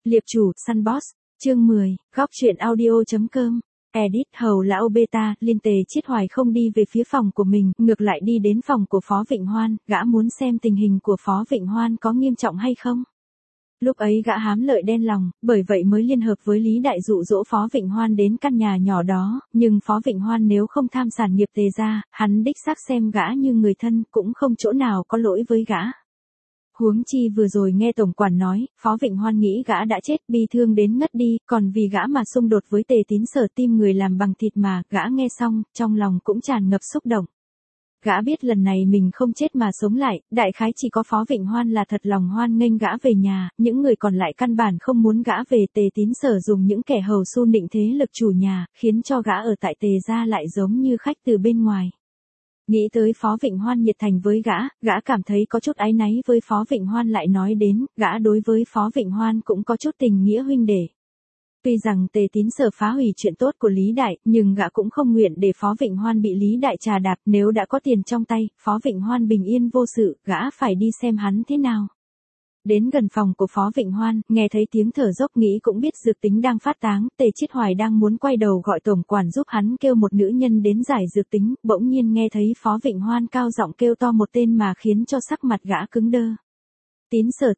Liệp chủ, Sunboss, chương 10, góc truyện audio.com. Edit hầu lão beta, Liên Tề Chiết Hoài không đi về phía phòng của mình, ngược lại đi đến phòng của Phó Vịnh Hoan, gã muốn xem tình hình của Phó Vịnh Hoan có nghiêm trọng hay không. Lúc ấy gã hám lợi đen lòng, bởi vậy mới liên hợp với Lý Đại dụ dỗ Phó Vịnh Hoan đến căn nhà nhỏ đó, nhưng Phó Vịnh Hoan nếu không tham sản nghiệp Tề gia, hắn đích xác xem gã như người thân, cũng không chỗ nào có lỗi với gã. Huống chi vừa rồi nghe tổng quản nói, Phó Vịnh Hoan nghĩ gã đã chết, bi thương đến ngất đi, còn vì gã mà xung đột với Tề Tín Sở, tim người làm bằng thịt mà, gã nghe xong, trong lòng cũng tràn ngập xúc động. Gã biết lần này mình không chết mà sống lại, đại khái chỉ có Phó Vịnh Hoan là thật lòng hoan nghênh gã về nhà, những người còn lại căn bản không muốn gã về. Tề Tín Sở dùng những kẻ hầu xu nịnh thế lực chủ nhà, khiến cho gã ở tại Tề gia lại giống như khách từ bên ngoài. Nghĩ tới Phó Vịnh Hoan nhiệt thành với gã cảm thấy có chút áy náy với Phó Vịnh Hoan, lại nói đến, gã đối với Phó Vịnh Hoan cũng có chút tình nghĩa huynh đệ. Tuy rằng Tề Tín Sở phá hủy chuyện tốt của Lý Đại, nhưng gã cũng không nguyện để Phó Vịnh Hoan bị Lý Đại trà đạp, nếu đã có tiền trong tay, Phó Vịnh Hoan bình yên vô sự, gã phải đi xem hắn thế nào. Đến gần phòng của Phó Vịnh Hoan, nghe thấy tiếng thở dốc, nghĩ cũng biết dược tính đang phát táng, Tề Chiết Hoài đang muốn quay đầu gọi tổng quản giúp hắn kêu một nữ nhân đến giải dược tính, bỗng nhiên nghe thấy Phó Vịnh Hoan cao giọng kêu to một tên mà khiến cho sắc mặt gã cứng đơ. Tín Sở,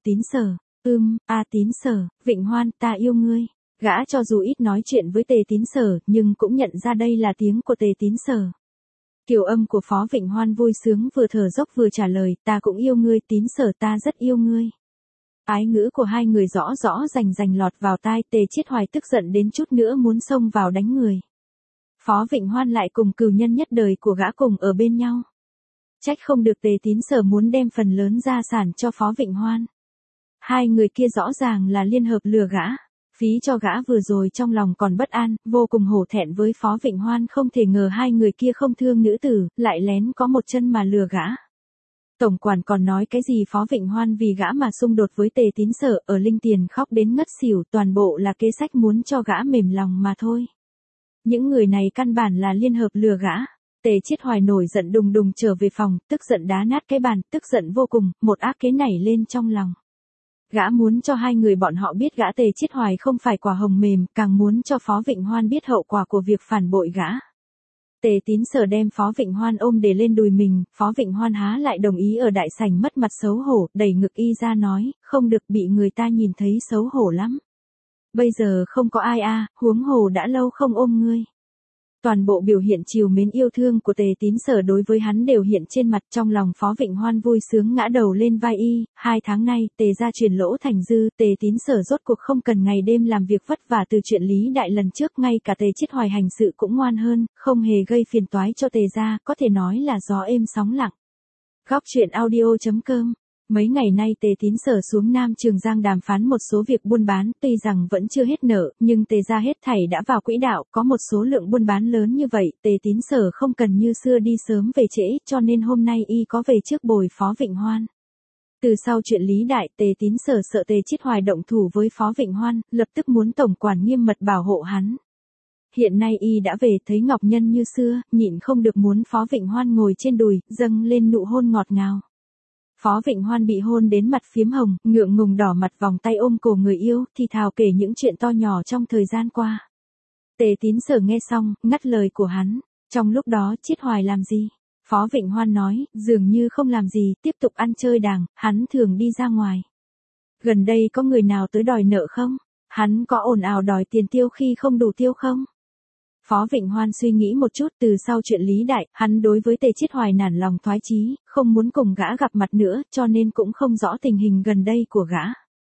Tín Sở, Vịnh Hoan, ta yêu ngươi. Gã cho dù ít nói chuyện với Tề Tín Sở, nhưng cũng nhận ra đây là tiếng của Tề Tín Sở. Kiều âm của Phó Vịnh Hoan vui sướng, vừa thở dốc vừa trả lời, ta cũng yêu ngươi Tín Sở, ta rất yêu ngươi. Ái ngữ của hai người rõ rành lọt vào tai, Tề Chiết Hoài tức giận đến chút nữa muốn xông vào đánh người. Phó Vịnh Hoan lại cùng cừu nhân nhất đời của gã cùng ở bên nhau. Trách không được Tề Tín Sở muốn đem phần lớn gia sản cho Phó Vịnh Hoan. Hai người kia rõ ràng là liên hợp lừa gã. Phí cho gã vừa rồi trong lòng còn bất an, vô cùng hổ thẹn với Phó Vịnh Hoan, không thể ngờ hai người kia không thương nữ tử, lại lén có một chân mà lừa gã. Tổng quản còn nói cái gì Phó Vịnh Hoan vì gã mà xung đột với Tề Tín Sở, ở Linh Tiền khóc đến ngất xỉu, toàn bộ là kế sách muốn cho gã mềm lòng mà thôi. Những người này căn bản là liên hợp lừa gã. Tề Chiết Hoài nổi giận đùng đùng trở về phòng, tức giận đá nát cái bàn, tức giận vô cùng, một ác kế nảy lên trong lòng. Gã muốn cho hai người bọn họ biết gã Tề Chiết Hoài không phải quả hồng mềm, càng muốn cho Phó Vịnh Hoan biết hậu quả của việc phản bội gã. Tề Tín Sở đem Phó Vịnh Hoan ôm để lên đùi mình, Phó Vịnh Hoan há lại đồng ý, ở đại sảnh mất mặt xấu hổ, đẩy ngực y ra nói, không được, bị người ta nhìn thấy xấu hổ lắm. Bây giờ không có ai huống hồ đã lâu không ôm ngươi. Toàn bộ biểu hiện trìu mến yêu thương của Tề Tín Sở đối với hắn đều hiện trên mặt, trong lòng Phó Vịnh Hoan vui sướng ngã đầu lên vai y. 2 tháng nay, Tề gia chuyển lỗ thành dư, Tề Tín Sở rốt cuộc không cần ngày đêm làm việc vất vả từ chuyện Lý Đại lần trước, ngay cả Tề Chiết Hoài hành sự cũng ngoan hơn, không hề gây phiền toái cho Tề gia, có thể nói là gió êm sóng lặng. Góc truyện audio.com. Mấy ngày nay Tề Tín Sở xuống Nam Trường Giang đàm phán một số việc buôn bán, tuy rằng vẫn chưa hết nợ, nhưng Tề gia hết thảy đã vào quỹ đạo, có một số lượng buôn bán lớn như vậy, Tề Tín Sở không cần như xưa đi sớm về trễ, cho nên hôm nay y có về trước bồi Phó Vịnh Hoan. Từ sau chuyện Lý Đại, Tề Tín Sở sợ Tề Chiết Hoài động thủ với Phó Vịnh Hoan, lập tức muốn tổng quản nghiêm mật bảo hộ hắn. Hiện nay y đã về, thấy Ngọc Nhân như xưa, nhịn không được muốn Phó Vịnh Hoan ngồi trên đùi, dâng lên nụ hôn ngọt ngào. Phó Vịnh Hoan bị hôn đến mặt phiếm hồng, ngượng ngùng đỏ mặt, vòng tay ôm cổ người yêu, thì thào kể những chuyện to nhỏ trong thời gian qua. Tề Tín Sở nghe xong, ngắt lời của hắn. Trong lúc đó Chiết Hoài làm gì? Phó Vịnh Hoan nói, dường như không làm gì, tiếp tục ăn chơi đàng, hắn thường đi ra ngoài. Gần đây có người nào tới đòi nợ không? Hắn có ồn ào đòi tiền tiêu khi không đủ tiêu không? Phó Vịnh Hoan suy nghĩ một chút, từ sau chuyện Lý Đại, hắn đối với Tề Chiết Hoài nản lòng thoái chí, không muốn cùng gã gặp mặt nữa, cho nên cũng không rõ tình hình gần đây của gã.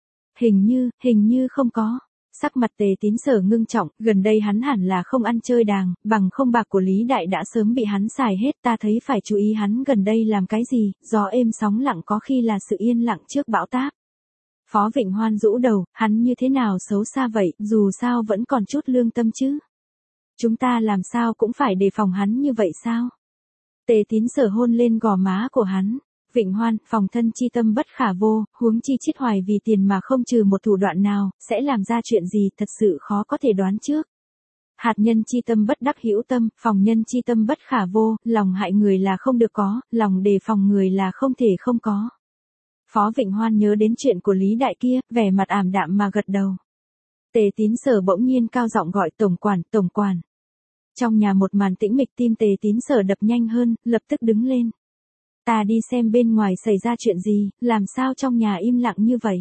Hình như không có. Sắc mặt Tề Tín Sở ngưng trọng, gần đây hắn hẳn là không ăn chơi đàng, bằng không bạc của Lý Đại đã sớm bị hắn xài hết, ta thấy phải chú ý hắn gần đây làm cái gì, gió êm sóng lặng có khi là sự yên lặng trước bão táp. Phó Vịnh Hoan rũ đầu, hắn như thế nào xấu xa vậy, dù sao vẫn còn chút lương tâm chứ. Chúng ta làm sao cũng phải đề phòng hắn như vậy sao? Tề Tín Sở hôn lên gò má của hắn. Vịnh Hoan, phòng thân chi tâm bất khả vô, huống chi Chiết Hoài vì tiền mà không trừ một thủ đoạn nào, sẽ làm ra chuyện gì thật sự khó có thể đoán trước. Hạt nhân chi tâm bất đắc hữu tâm, phòng nhân chi tâm bất khả vô, lòng hại người là không được có, lòng đề phòng người là không thể không có. Phó Vịnh Hoan nhớ đến chuyện của Lý Đại kia, vẻ mặt ảm đạm mà gật đầu. Tề Tín Sở bỗng nhiên cao giọng gọi tổng quản, tổng quản. Trong nhà một màn tĩnh mịch, tim Tề Tín Sở đập nhanh hơn, lập tức đứng lên. Ta đi xem bên ngoài xảy ra chuyện gì, làm sao trong nhà im lặng như vậy.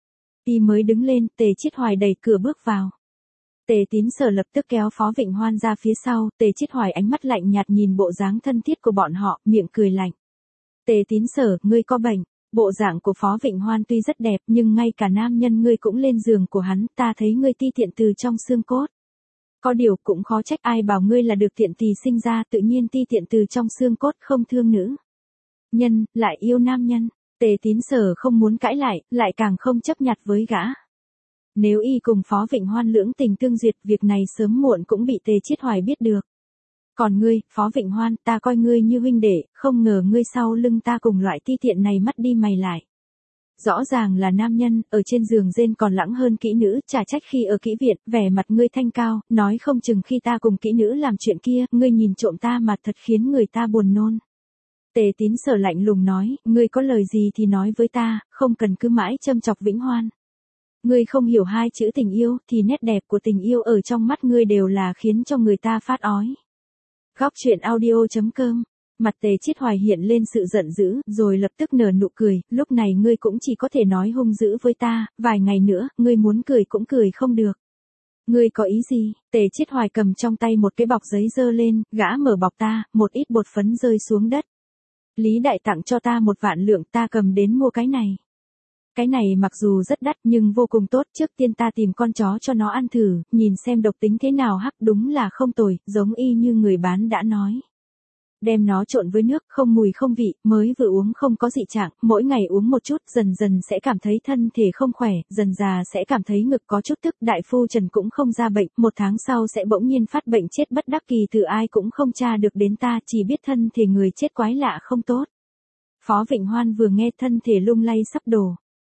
Y mới đứng lên, Tề Chiết Hoài đẩy cửa bước vào. Tề Tín Sở lập tức kéo Phó Vịnh Hoan ra phía sau, Tề Chiết Hoài ánh mắt lạnh nhạt nhìn bộ dáng thân thiết của bọn họ, miệng cười lạnh. Tề Tín Sở, ngươi có bệnh. Bộ dạng của Phó Vịnh Hoan tuy rất đẹp nhưng ngay cả nam nhân ngươi cũng lên giường của hắn, ta thấy ngươi ti tiện từ trong xương cốt. Có điều cũng khó trách, ai bảo ngươi là được tiện tỳ sinh ra, tự nhiên ti tiện từ trong xương cốt, không thương nữ nhân, lại yêu nam nhân. Tề Tín Sở không muốn cãi lại càng không chấp nhặt với gã. Nếu y cùng Phó Vịnh Hoan lưỡng tình tương duyệt, việc này sớm muộn cũng bị Tề Chiết Hoài biết được. Còn ngươi, Phó Vịnh Hoan, ta coi ngươi như huynh đệ, không ngờ ngươi sau lưng ta cùng loại ti tiện này mắt đi mày lại. Rõ ràng là nam nhân, ở trên giường rên còn lãng hơn kỹ nữ, chả trách khi ở kỹ viện, vẻ mặt ngươi thanh cao, nói không chừng khi ta cùng kỹ nữ làm chuyện kia, ngươi nhìn trộm ta mà thật khiến người ta buồn nôn. Tề Tín Sở lạnh lùng nói, ngươi có lời gì thì nói với ta, không cần cứ mãi châm chọc Vĩnh Hoan. Ngươi không hiểu hai chữ tình yêu, thì nét đẹp của tình yêu ở trong mắt ngươi đều là khiến cho người ta phát ói. Góc truyện audio.com. Mặt Tề Chiết Hoài hiện lên sự giận dữ, rồi lập tức nở nụ cười, lúc này ngươi cũng chỉ có thể nói hung dữ với ta, vài ngày nữa, ngươi muốn cười cũng cười không được. Ngươi có ý gì? Tề Chiết Hoài cầm trong tay một cái bọc giấy giơ lên, gã mở bọc ta, một ít bột phấn rơi xuống đất. Lý Đại tặng cho ta 1 vạn lượng, ta cầm đến mua cái này. Cái này mặc dù rất đắt nhưng vô cùng tốt, trước tiên ta tìm con chó cho nó ăn thử, nhìn xem độc tính thế nào, hắc đúng là không tồi, giống y như người bán đã nói. Đem nó trộn với nước, không mùi không vị, mới vừa uống không có dị trạng, mỗi ngày uống một chút, dần dần sẽ cảm thấy thân thể không khỏe, dần già sẽ cảm thấy ngực có chút tức, đại phu Trần cũng không ra bệnh, 1 tháng sau sẽ bỗng nhiên phát bệnh chết bất đắc kỳ, từ ai cũng không tra được đến ta, chỉ biết thân thể người chết quái lạ không tốt. Phó Vịnh Hoan vừa nghe thân thể lung lay sắp đổ.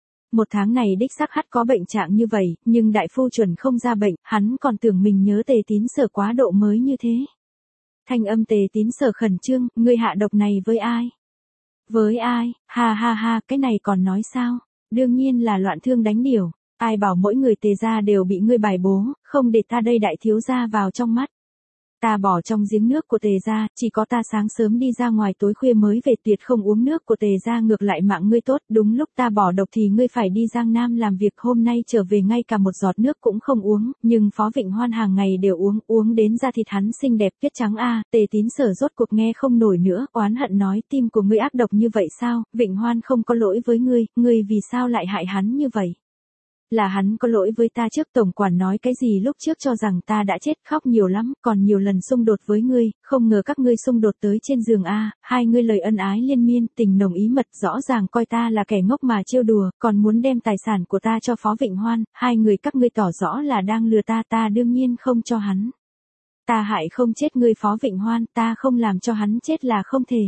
1 tháng này đích xác hắt có bệnh trạng như vậy, nhưng đại phu chuẩn không ra bệnh, hắn còn tưởng mình nhớ Tề Tín Sở quá độ mới như thế. Thanh âm Tề Tín Sở khẩn trương, ngươi hạ độc này với ai? Với ai? Ha ha ha, cái này còn nói sao? Đương nhiên là loạn thương đánh điểu. Ai bảo mỗi người Tề gia đều bị ngươi bài bố, không để ta đây đại thiếu gia vào trong mắt. Ta bỏ trong giếng nước của Tề gia, chỉ có ta sáng sớm đi ra ngoài tối khuya mới về, tuyệt không uống nước của Tề gia, ngược lại mạng ngươi tốt, đúng lúc ta bỏ độc thì ngươi phải đi Giang Nam làm việc, hôm nay trở về ngay cả một giọt nước cũng không uống, nhưng Phó Vịnh Hoan hàng ngày đều uống đến da thịt hắn xinh đẹp tuyết trắng a. Tề Tín Sở rốt cuộc nghe không nổi nữa, oán hận nói, tim của ngươi ác độc như vậy sao? Vịnh Hoan không có lỗi với ngươi vì sao lại hại hắn như vậy? Là hắn có lỗi với ta trước, tổng quản nói cái gì lúc trước cho rằng ta đã chết, khóc nhiều lắm, còn nhiều lần xung đột với ngươi, không ngờ các ngươi xung đột tới trên giường a, hai ngươi lời ân ái liên miên, tình nồng ý mật, rõ ràng coi ta là kẻ ngốc mà trêu đùa, còn muốn đem tài sản của ta cho Phó Vịnh Hoan, hai người các ngươi tỏ rõ là đang lừa ta đương nhiên không cho hắn. Ta hại không chết ngươi Phó Vịnh Hoan, ta không làm cho hắn chết là không thể.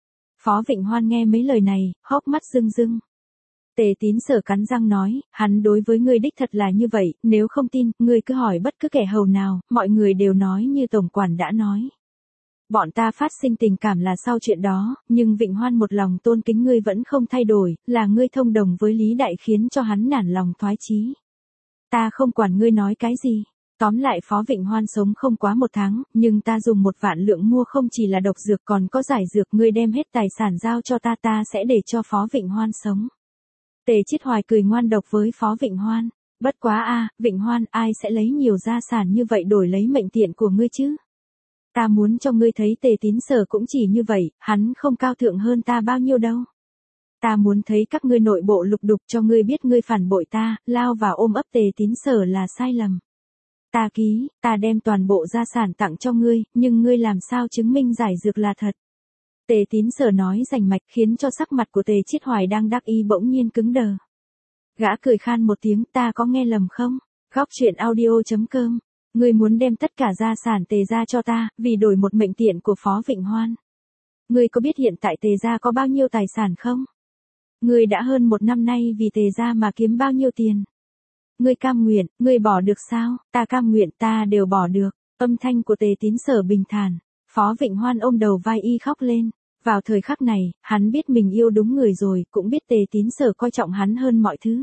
Phó Vịnh Hoan nghe mấy lời này, hốc mắt rưng rưng. Tề Tín Sở cắn răng nói, hắn đối với ngươi đích thật là như vậy, nếu không tin, ngươi cứ hỏi bất cứ kẻ hầu nào, mọi người đều nói như tổng quản đã nói. Bọn ta phát sinh tình cảm là sau chuyện đó, nhưng Vịnh Hoan một lòng tôn kính ngươi vẫn không thay đổi, là ngươi thông đồng với Lý Đại khiến cho hắn nản lòng thoái chí. Ta không quản ngươi nói cái gì. Tóm lại Phó Vịnh Hoan sống không quá 1 tháng, nhưng ta dùng 1 vạn lượng mua không chỉ là độc dược còn có giải dược, ngươi đem hết tài sản giao cho ta sẽ để cho Phó Vịnh Hoan sống. Tề Chiết Hoài cười ngoan độc với Phó Vịnh Hoan. Bất quá a, Vịnh Hoan, ai sẽ lấy nhiều gia sản như vậy đổi lấy mệnh tiện của ngươi chứ? Ta muốn cho ngươi thấy Tề Tín Sở cũng chỉ như vậy, hắn không cao thượng hơn ta bao nhiêu đâu. Ta muốn thấy các ngươi nội bộ lục đục cho ngươi biết ngươi phản bội ta, lao vào ôm ấp Tề Tín Sở là sai lầm. Ta ký, ta đem toàn bộ gia sản tặng cho ngươi, nhưng ngươi làm sao chứng minh giải dược là thật? Tề Tín Sở nói rành mạch khiến cho sắc mặt của Tề Chiết Hoài đang đắc ý bỗng nhiên cứng đờ. Gã cười khan một tiếng, ta có nghe lầm không? Góc truyện audio.com. Ngươi muốn đem tất cả gia sản Tề gia cho ta, vì đổi một mệnh tiện của Phó Vịnh Hoan. Ngươi có biết hiện tại Tề gia có bao nhiêu tài sản không? Ngươi đã hơn 1 năm nay vì Tề gia mà kiếm bao nhiêu tiền? Ngươi cam nguyện, ngươi bỏ được sao? Ta cam nguyện, ta đều bỏ được. Âm thanh của Tề Tín Sở bình thản. Phó Vịnh Hoan ôm đầu vai y khóc lên. Vào thời khắc này, hắn biết mình yêu đúng người rồi, cũng biết Tề Tín Sở coi trọng hắn hơn mọi thứ.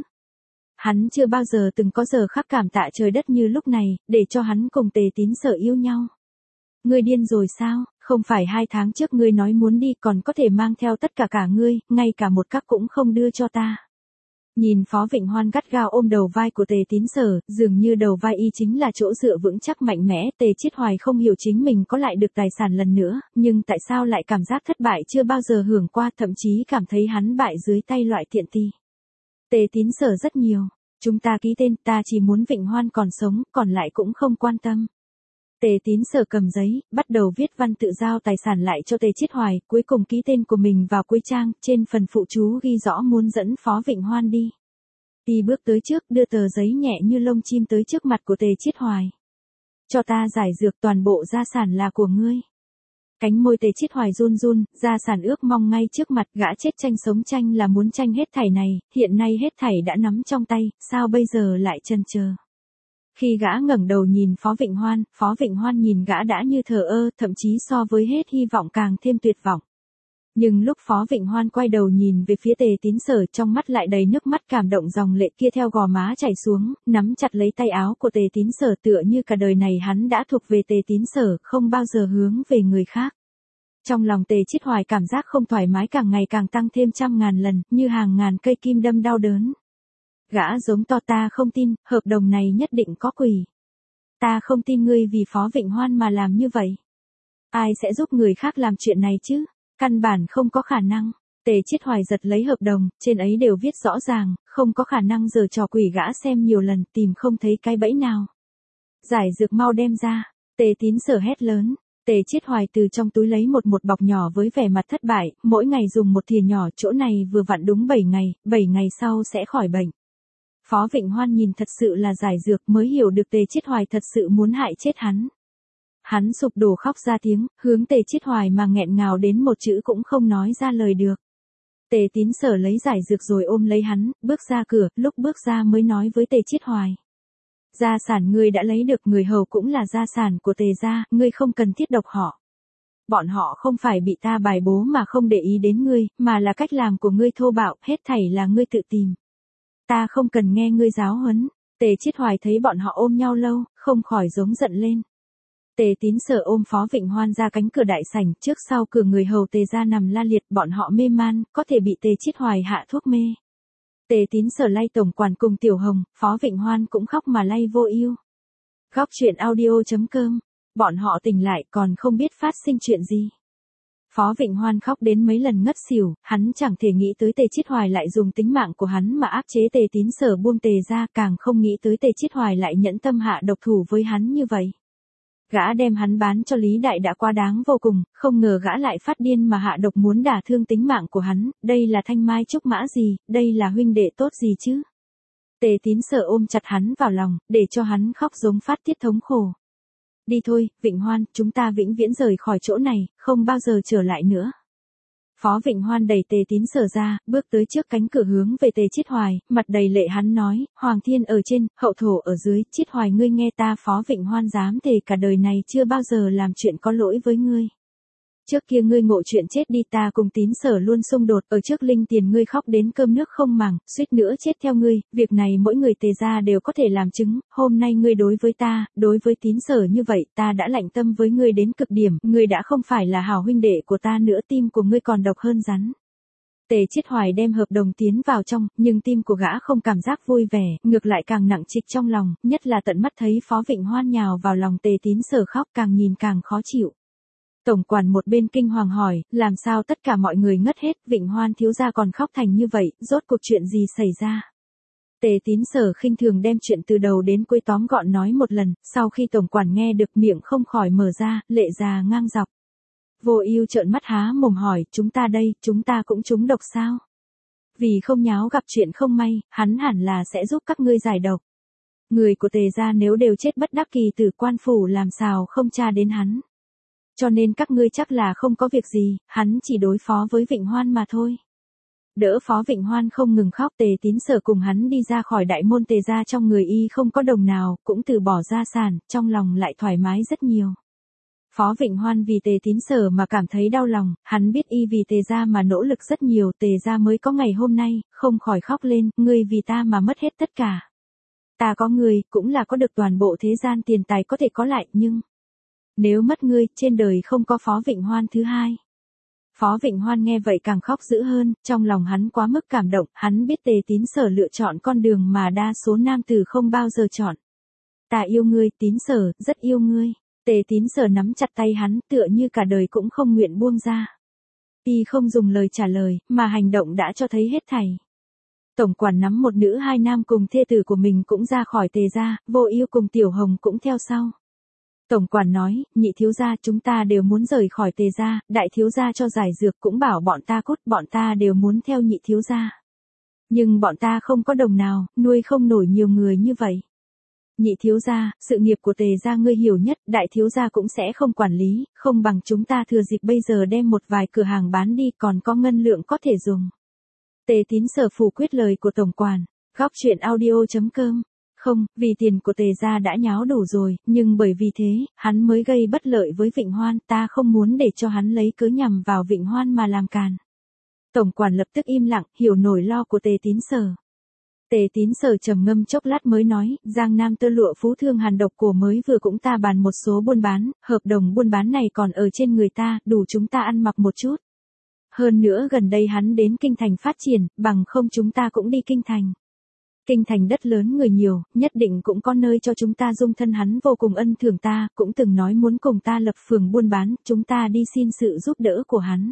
Hắn chưa bao giờ từng có giờ khắc cảm tạ trời đất như lúc này, để cho hắn cùng Tề Tín Sở yêu nhau. Ngươi điên rồi sao, không phải 2 tháng trước ngươi nói muốn đi còn có thể mang theo tất cả cả ngươi, ngay cả một các cũng không đưa cho ta. Nhìn Phó Vịnh Hoan gắt gao ôm đầu vai của Tề Tín Sở, dường như đầu vai y chính là chỗ dựa vững chắc mạnh mẽ. Tề Chiết Hoài không hiểu chính mình có lại được tài sản lần nữa, nhưng tại sao lại cảm giác thất bại chưa bao giờ hưởng qua, thậm chí cảm thấy hắn bại dưới tay loại tiện ti. Tề Tín Sở rất nhiều, chúng ta ký tên, ta chỉ muốn Vịnh Hoan còn sống, còn lại cũng không quan tâm. Tề Tín Sở cầm giấy, bắt đầu viết văn tự giao tài sản lại cho Tề Chiết Hoài, cuối cùng ký tên của mình vào cuối trang, trên phần phụ chú ghi rõ muốn dẫn Phó Vịnh Hoan đi. Y bước tới trước, đưa tờ giấy nhẹ như lông chim tới trước mặt của Tề Chiết Hoài. Cho ta giải dược, toàn bộ gia sản là của ngươi. Cánh môi Tề Chiết Hoài run run, gia sản ước mong ngay trước mặt, gã chết tranh sống tranh là muốn tranh hết thảy này, hiện nay hết thảy đã nắm trong tay, sao bây giờ lại chần chờ. Khi gã ngẩng đầu nhìn Phó Vịnh Hoan nhìn gã đã như thờ ơ, thậm chí so với hết hy vọng càng thêm tuyệt vọng. Nhưng lúc Phó Vịnh Hoan quay đầu nhìn về phía Tề Tín Sở, trong mắt lại đầy nước mắt cảm động, dòng lệ kia theo gò má chảy xuống, nắm chặt lấy tay áo của Tề Tín Sở, tựa như cả đời này hắn đã thuộc về Tề Tín Sở, không bao giờ hướng về người khác. Trong lòng Tề Chiết Hoài cảm giác không thoải mái càng ngày càng tăng thêm trăm ngàn lần, như hàng ngàn cây kim đâm đau đớn. Gã giống to, ta không tin, hợp đồng này nhất định có quỷ. Ta không tin ngươi vì Phó Vịnh Hoan mà làm như vậy. Ai sẽ giúp người khác làm chuyện này chứ? Căn bản không có khả năng. Tề Chiết Hoài giật lấy hợp đồng, trên ấy đều viết rõ ràng, không có khả năng, giở trò quỷ. Gã xem nhiều lần, tìm không thấy cái bẫy nào. Giải dược mau đem ra. Tề Tín Sở hét lớn. Tề Chiết Hoài từ trong túi lấy một bọc nhỏ với vẻ mặt thất bại, mỗi ngày dùng một thìa nhỏ, chỗ này vừa vặn đúng 7 ngày sau sẽ khỏi bệnh. Phó Vịnh Hoan nhìn thật sự là giải dược, mới hiểu được Tề Chiết Hoài thật sự muốn hại chết hắn. Hắn sụp đổ khóc ra tiếng, hướng Tề Chiết Hoài mà nghẹn ngào đến một chữ cũng không nói ra lời được. Tề Tín Sở lấy giải dược rồi ôm lấy hắn, bước ra cửa, lúc bước ra mới nói với Tề Chiết Hoài. Gia sản ngươi đã lấy được, người hầu cũng là gia sản của Tề gia, ngươi không cần thiết độc họ. Bọn họ không phải bị ta bài bố mà không để ý đến ngươi, mà là cách làm của ngươi thô bạo, hết thảy là ngươi tự tìm. Ta không cần nghe ngươi giáo huấn. Tề Chiết Hoài thấy bọn họ ôm nhau lâu, không khỏi giống giận lên. Tề Tín Sở ôm Phó Vịnh Hoan ra cánh cửa đại sảnh, trước sau cửa người hầu Tề gia nằm la liệt, bọn họ mê man, có thể bị Tề Chiết Hoài hạ thuốc mê. Tề Tín Sở lay tổng quản cùng Tiểu Hồng, Phó Vịnh Hoan cũng khóc mà lay vô ưu. Góc truyện audio.com, bọn họ tỉnh lại còn không biết phát sinh chuyện gì. Phó Vịnh Hoan khóc đến mấy lần ngất xỉu, hắn chẳng thể nghĩ tới Tề Chiết Hoài lại dùng tính mạng của hắn mà áp chế Tề Tín Sở buông Tề ra, càng không nghĩ tới Tề Chiết Hoài lại nhẫn tâm hạ độc thủ với hắn như vậy. Gã đem hắn bán cho Lý Đại đã quá đáng vô cùng, không ngờ gã lại phát điên mà hạ độc muốn đả thương tính mạng của hắn, đây là thanh mai trúc mã gì, đây là huynh đệ tốt gì chứ. Tề Tín Sở ôm chặt hắn vào lòng, để cho hắn khóc giống phát tiết thống khổ. Đi thôi, Vịnh Hoan, chúng ta vĩnh viễn rời khỏi chỗ này, không bao giờ trở lại nữa. Phó Vịnh Hoan đẩy Tề Tín Sở ra, bước tới trước cánh cửa hướng về Tề Chiết Hoài, mặt đầy lệ hắn nói, Hoàng Thiên ở trên, hậu thổ ở dưới, Chiết Hoài ngươi nghe ta. Phó Vịnh Hoan dám thề cả đời này chưa bao giờ làm chuyện có lỗi với ngươi. Trước kia ngươi ngộ chuyện chết đi, ta cùng Tín Sở luôn xung đột, ở trước linh tiền ngươi khóc đến cơm nước không màng, suýt nữa chết theo ngươi, việc này mỗi người Tề gia đều có thể làm chứng, hôm nay ngươi đối với ta, đối với Tín Sở như vậy, ta đã lạnh tâm với ngươi đến cực điểm, ngươi đã không phải là hảo huynh đệ của ta nữa, tim của ngươi còn độc hơn rắn. Tề Chiết Hoài đem hợp đồng tiến vào trong, nhưng tim của gã không cảm giác vui vẻ, ngược lại càng nặng trịch trong lòng, nhất là tận mắt thấy Phó Vịnh Hoan nhào vào lòng Tề Tín Sở khóc, càng nhìn càng khó chịu. Tổng quản một bên kinh hoàng hỏi, làm sao tất cả mọi người ngất hết, Vịnh Hoan thiếu gia còn khóc thành như vậy, rốt cuộc chuyện gì xảy ra. Tề Tín Sở khinh thường đem chuyện từ đầu đến cuối tóm gọn nói một lần, sau khi tổng quản nghe được miệng không khỏi mở ra, lệ già ngang dọc. Vô Ưu trợn mắt há mồm hỏi, chúng ta đây, chúng ta cũng trúng độc sao? Vì không nháo gặp chuyện không may, hắn hẳn là sẽ giúp các ngươi giải độc. Người của Tề gia nếu đều chết bất đắc kỳ tử, quan phủ làm sao không tra đến hắn. Cho nên các ngươi chắc là không có việc gì, hắn chỉ đối phó với Vịnh Hoan mà thôi. Đỡ Phó Vịnh Hoan không ngừng khóc, Tề Tín Sở cùng hắn đi ra khỏi đại môn Tề gia, trong người y không có đồng nào, cũng từ bỏ gia sản, trong lòng lại thoải mái rất nhiều. Phó Vịnh Hoan vì Tề Tín Sở mà cảm thấy đau lòng, hắn biết y vì Tề gia mà nỗ lực rất nhiều, Tề gia mới có ngày hôm nay, không khỏi khóc lên, ngươi vì ta mà mất hết tất cả. Ta có ngươi, cũng là có được toàn bộ thế gian tiền tài có thể có lại, nhưng nếu mất ngươi, trên đời không có Phó Vịnh Hoan thứ hai. Phó Vịnh Hoan nghe vậy càng khóc dữ hơn, trong lòng hắn quá mức cảm động, hắn biết Tề Tín Sở lựa chọn con đường mà đa số nam tử không bao giờ chọn. Ta yêu ngươi, Tín Sở, rất yêu ngươi. Tề Tín Sở nắm chặt tay hắn, tựa như cả đời cũng không nguyện buông ra. Y không dùng lời trả lời, mà hành động đã cho thấy hết thảy. Tổng quản nắm một nữ hai nam cùng thê tử của mình cũng ra khỏi Tề gia, Vô Ưu cùng Tiểu Hồng cũng theo sau. Tổng quản nói, nhị thiếu gia chúng ta đều muốn rời khỏi Tề gia, đại thiếu gia cho giải dược cũng bảo bọn ta cút, bọn ta đều muốn theo nhị thiếu gia. Nhưng bọn ta không có đồng nào, nuôi không nổi nhiều người như vậy. Nhị thiếu gia, sự nghiệp của Tề gia ngươi hiểu nhất, đại thiếu gia cũng sẽ không quản lý, không bằng chúng ta thừa dịp bây giờ đem một vài cửa hàng bán đi, còn có ngân lượng có thể dùng. Tề Tín Sở phủ quyết lời của tổng quản. Góc truyện audio.com. Không, vì tiền của Tề gia đã nháo đủ rồi, nhưng bởi vì thế, hắn mới gây bất lợi với Vịnh Hoan, ta không muốn để cho hắn lấy cớ nhằm vào Vịnh Hoan mà làm càn. Tổng quản lập tức im lặng, hiểu nỗi lo của Tề Tín Sở. Tề Tín Sở trầm ngâm chốc lát mới nói, Giang Nam tơ lụa Phú Thương Hàn Độc Cổ mới vừa cũng ta bàn một số buôn bán, hợp đồng buôn bán này còn ở trên người ta, đủ chúng ta ăn mặc một chút. Hơn nữa gần đây hắn đến Kinh Thành phát triển, bằng không chúng ta cũng đi Kinh Thành. Kinh Thành đất lớn người nhiều, nhất định cũng có nơi cho chúng ta dung thân, hắn vô cùng ân thưởng ta, cũng từng nói muốn cùng ta lập phường buôn bán, chúng ta đi xin sự giúp đỡ của hắn.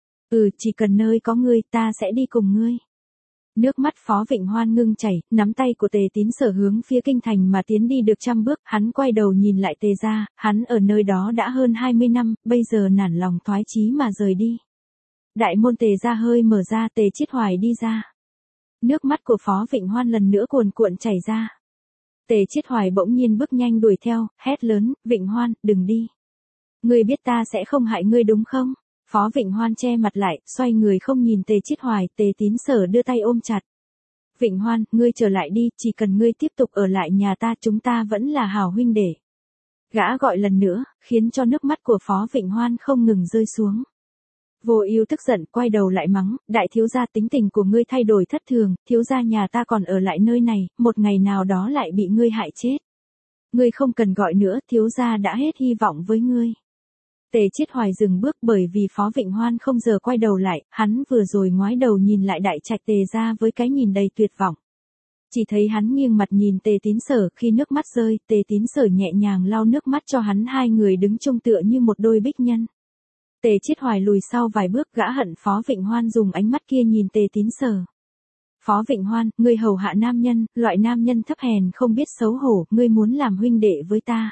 Chỉ cần nơi có ngươi ta sẽ đi cùng ngươi. Nước mắt Phó Vịnh Hoan ngưng chảy, nắm tay của Tề Tín Sở hướng phía Kinh Thành mà tiến đi được trăm bước, hắn quay đầu nhìn lại Tề gia, hắn ở nơi đó đã hơn 20 năm, bây giờ nản lòng thoái chí mà rời đi. Đại môn Tề gia hơi mở ra, Tề Chiết Hoài đi ra. Nước mắt của Phó Vịnh Hoan lần nữa cuồn cuộn chảy ra. Tề Chiết Hoài bỗng nhiên bước nhanh đuổi theo, hét lớn, Vịnh Hoan, đừng đi. Ngươi biết ta sẽ không hại ngươi đúng không? Phó Vịnh Hoan che mặt lại, xoay người không nhìn Tề Chiết Hoài, Tề Tín Sở đưa tay ôm chặt. Vịnh Hoan, ngươi trở lại đi, chỉ cần ngươi tiếp tục ở lại nhà ta chúng ta vẫn là hảo huynh đệ. Gã gọi lần nữa, khiến cho nước mắt của Phó Vịnh Hoan không ngừng rơi xuống. Vô Ưu tức giận quay đầu lại mắng, đại thiếu gia tính tình của ngươi thay đổi thất thường, thiếu gia nhà ta còn ở lại nơi này, một ngày nào đó lại bị ngươi hại chết. Ngươi không cần gọi nữa, thiếu gia đã hết hy vọng với ngươi. Tề Chiết Hoài dừng bước bởi vì Phó Vịnh Hoan không giờ quay đầu lại, hắn vừa rồi ngoái đầu nhìn lại đại trạch Tề gia với cái nhìn đầy tuyệt vọng. Chỉ thấy hắn nghiêng mặt nhìn Tề Tín Sở, khi nước mắt rơi, Tề Tín Sở nhẹ nhàng lau nước mắt cho hắn, hai người đứng chung tựa như một đôi bích nhân. Tề Chiết Hoài lùi sau vài bước, gã hận Phó Vịnh Hoan dùng ánh mắt kia nhìn Tề Tín Sở. Phó Vịnh Hoan, ngươi hầu hạ nam nhân, loại nam nhân thấp hèn không biết xấu hổ, ngươi muốn làm huynh đệ với ta.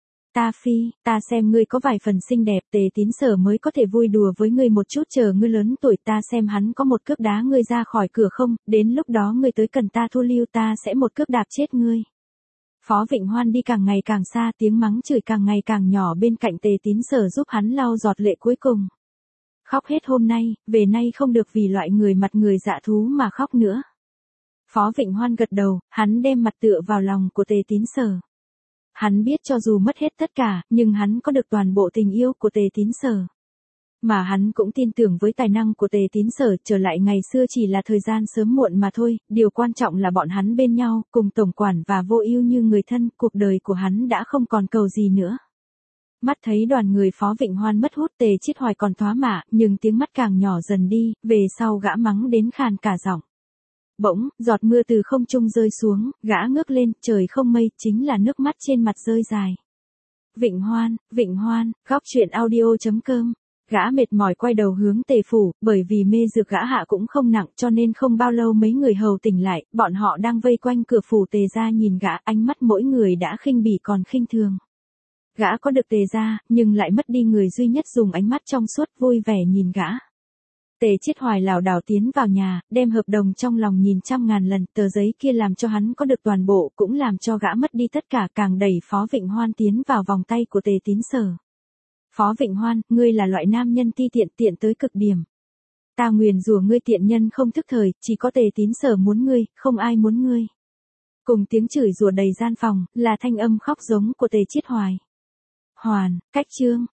Ta xem ngươi có vài phần xinh đẹp, Tề Tín Sở mới có thể vui đùa với ngươi một chút, chờ ngươi lớn tuổi ta xem hắn có một cước đá ngươi ra khỏi cửa không, đến lúc đó ngươi tới cần ta thu lưu ta sẽ một cước đạp chết ngươi. Phó Vịnh Hoan đi càng ngày càng xa, tiếng mắng chửi càng ngày càng nhỏ, bên cạnh Tề Tín Sở giúp hắn lau giọt lệ cuối cùng. Khóc hết hôm nay, về nay không được vì loại người mặt người dạ thú mà khóc nữa. Phó Vịnh Hoan gật đầu, hắn đem mặt tựa vào lòng của Tề Tín Sở. Hắn biết cho dù mất hết tất cả, nhưng hắn có được toàn bộ tình yêu của Tề Tín Sở. Mà hắn cũng tin tưởng với tài năng của Tề Tín Sở, trở lại ngày xưa chỉ là thời gian sớm muộn mà thôi, điều quan trọng là bọn hắn bên nhau, cùng tổng quản và Vô Ưu như người thân, cuộc đời của hắn đã không còn cầu gì nữa. Mắt thấy đoàn người Phó Vịnh Hoan mất hút, Tề Chiết Hoài còn thoá mạ, nhưng tiếng mắt càng nhỏ dần đi, về sau gã mắng đến khàn cả giọng. Bỗng, giọt mưa từ không trung rơi xuống, gã ngước lên, trời không mây, chính là nước mắt trên mặt rơi dài. Vịnh Hoan, góc truyện audio.com. Gã mệt mỏi quay đầu hướng Tề phủ, bởi vì mê dược gã hạ cũng không nặng cho nên không bao lâu mấy người hầu tỉnh lại, bọn họ đang vây quanh cửa phủ Tề gia nhìn gã, ánh mắt mỗi người đã khinh bỉ còn khinh thường. Gã có được Tề gia, nhưng lại mất đi người duy nhất dùng ánh mắt trong suốt vui vẻ nhìn gã. Tề Chiết Hoài lảo đảo tiến vào nhà, đem hợp đồng trong lòng nhìn trăm ngàn lần, tờ giấy kia làm cho hắn có được toàn bộ, cũng làm cho gã mất đi tất cả, càng đẩy Phó Vịnh Hoan tiến vào vòng tay của Tề Tín Sở. Phó Vịnh Hoan, ngươi là loại nam nhân ti tiện tới cực điểm. Ta nguyền rủa ngươi tiện nhân không thức thời, chỉ có Tề Tín Sở muốn ngươi, không ai muốn ngươi. Cùng tiếng chửi rủa đầy gian phòng, là thanh âm khóc giống của Tề Chiết Hoài. Cách chương.